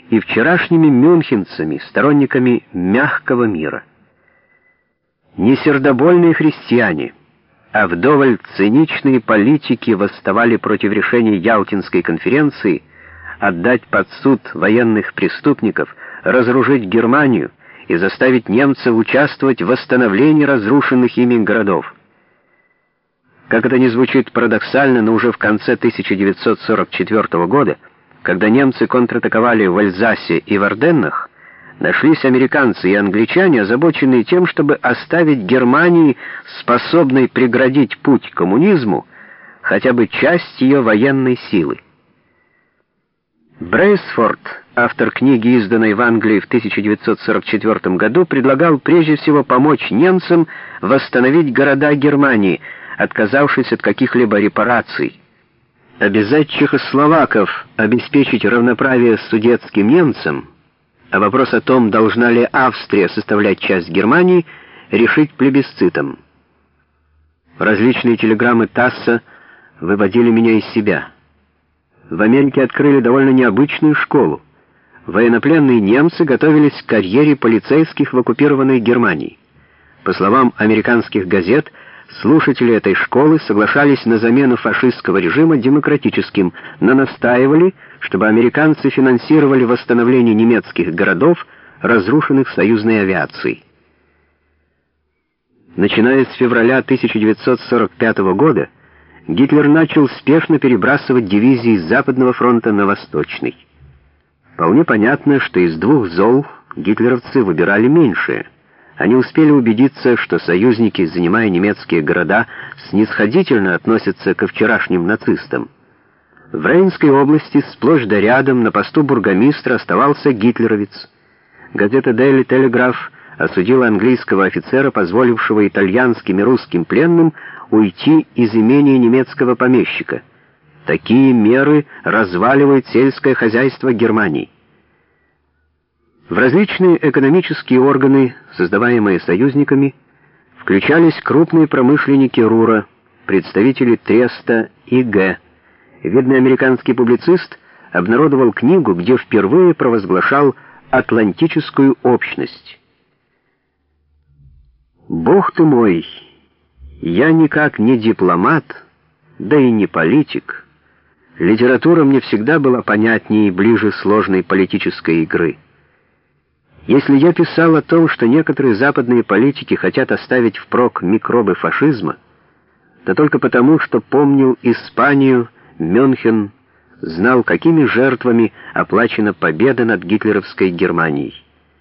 и вчерашними мюнхенцами, сторонниками мягкого мира. Не сердобольные христиане, а вдоволь циничные политики восставали против решения Ялтинской конференции отдать под суд военных преступников, разоружить Германию и заставить немцев участвовать в восстановлении разрушенных ими городов. Как это ни звучит парадоксально, но уже в конце 1944 года, когда немцы контратаковали в Эльзасе и в Арденнах, нашлись американцы и англичане, озабоченные тем, чтобы оставить Германии, способной преградить путь к коммунизму, хотя бы часть ее военной силы. Брейсфорд, автор книги, изданной в Англии в 1944 году, предлагал прежде всего помочь немцам восстановить города Германии, отказавшись от каких-либо репараций. Обязать чехословаков обеспечить равноправие с судетским немцам, а вопрос о том, должна ли Австрия составлять часть Германии, решить плебисцитом. Различные телеграммы ТАССа выводили меня из себя. В Америке открыли довольно необычную школу. Военнопленные немцы готовились к карьере полицейских в оккупированной Германии. По словам американских газет, слушатели этой школы соглашались на замену фашистского режима демократическим, но настаивали, чтобы американцы финансировали восстановление немецких городов, разрушенных союзной авиацией. Начиная с февраля 1945 года, Гитлер начал спешно перебрасывать дивизии с Западного фронта на Восточный. Вполне понятно, что из двух зол гитлеровцы выбирали меньшее. Они успели убедиться, что союзники, занимая немецкие города, снисходительно относятся ко вчерашним нацистам. В Рейнской области сплошь да рядом на посту бургомистра оставался гитлеровец. Газета Daily Telegraph осудила английского офицера, позволившего итальянским и русским пленным уйти из имения немецкого помещика. Такие меры разваливают сельское хозяйство Германии. В различные экономические органы, создаваемые союзниками, включались крупные промышленники Рура, представители Треста и Г. Видный американский публицист обнародовал книгу, где впервые провозглашал атлантическую общность. «Бог ты мой, я никак не дипломат, да и не политик. Литература мне всегда была понятнее и ближе сложной политической игры. Если я писал о том, что некоторые западные политики хотят оставить впрок микробы фашизма, то только потому, что помнил Испанию, Мюнхен, знал, какими жертвами оплачена победа над гитлеровской Германией.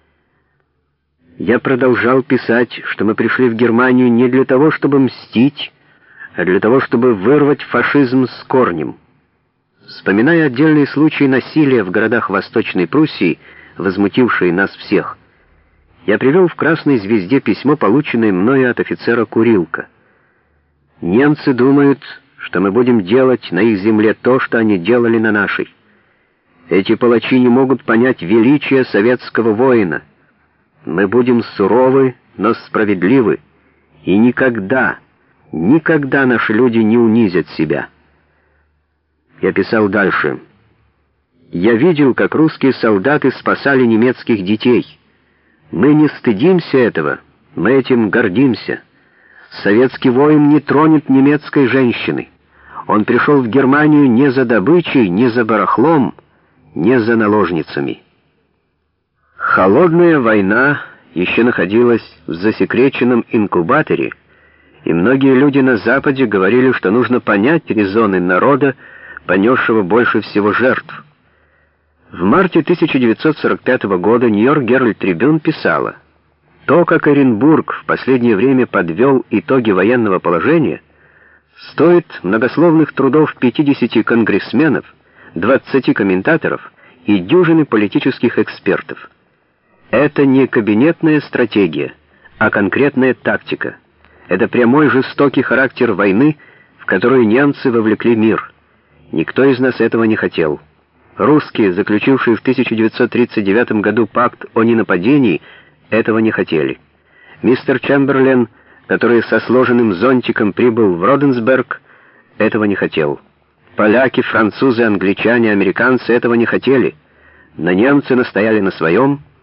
Я продолжал писать, что мы пришли в Германию не для того, чтобы мстить, а для того, чтобы вырвать фашизм с корнем. Вспоминая отдельные случаи насилия в городах Восточной Пруссии, возмутившие нас всех, я привел в «Красной звезде» письмо, полученное мною от офицера Курилка. Немцы думают, что мы будем делать на их земле то, что они делали на нашей. Эти палачи не могут понять величия советского воина. Мы будем суровы, но справедливы, и никогда, никогда наши люди не унизят себя. Я писал дальше. Я видел, как русские солдаты спасали немецких детей. Мы не стыдимся этого, мы этим гордимся. Советский воин не тронет немецкой женщины. Он пришел в Германию не за добычей, не за барахлом, не за наложницами. Холодная война еще находилась в засекреченном инкубаторе, и многие люди на Западе говорили, что нужно понять резоны народа, понесшего больше всего жертв. В марте 1945 года Нью-Йорк Геральд Трибюн писала: «То, как Оренбург в последнее время подвел итоги военного положения, стоит многословных трудов 50 конгрессменов, 20 комментаторов и дюжины политических экспертов. Это не кабинетная стратегия, а конкретная тактика. Это прямой жестокий характер войны, в которую немцы вовлекли мир. Никто из нас этого не хотел. Русские, заключившие в 1939 году пакт о ненападении, этого не хотели. Мистер Чемберлен, который со сложенным зонтиком прибыл в Роденсберг, этого не хотел. Поляки, французы, англичане, американцы этого не хотели. Но немцы настояли на своем,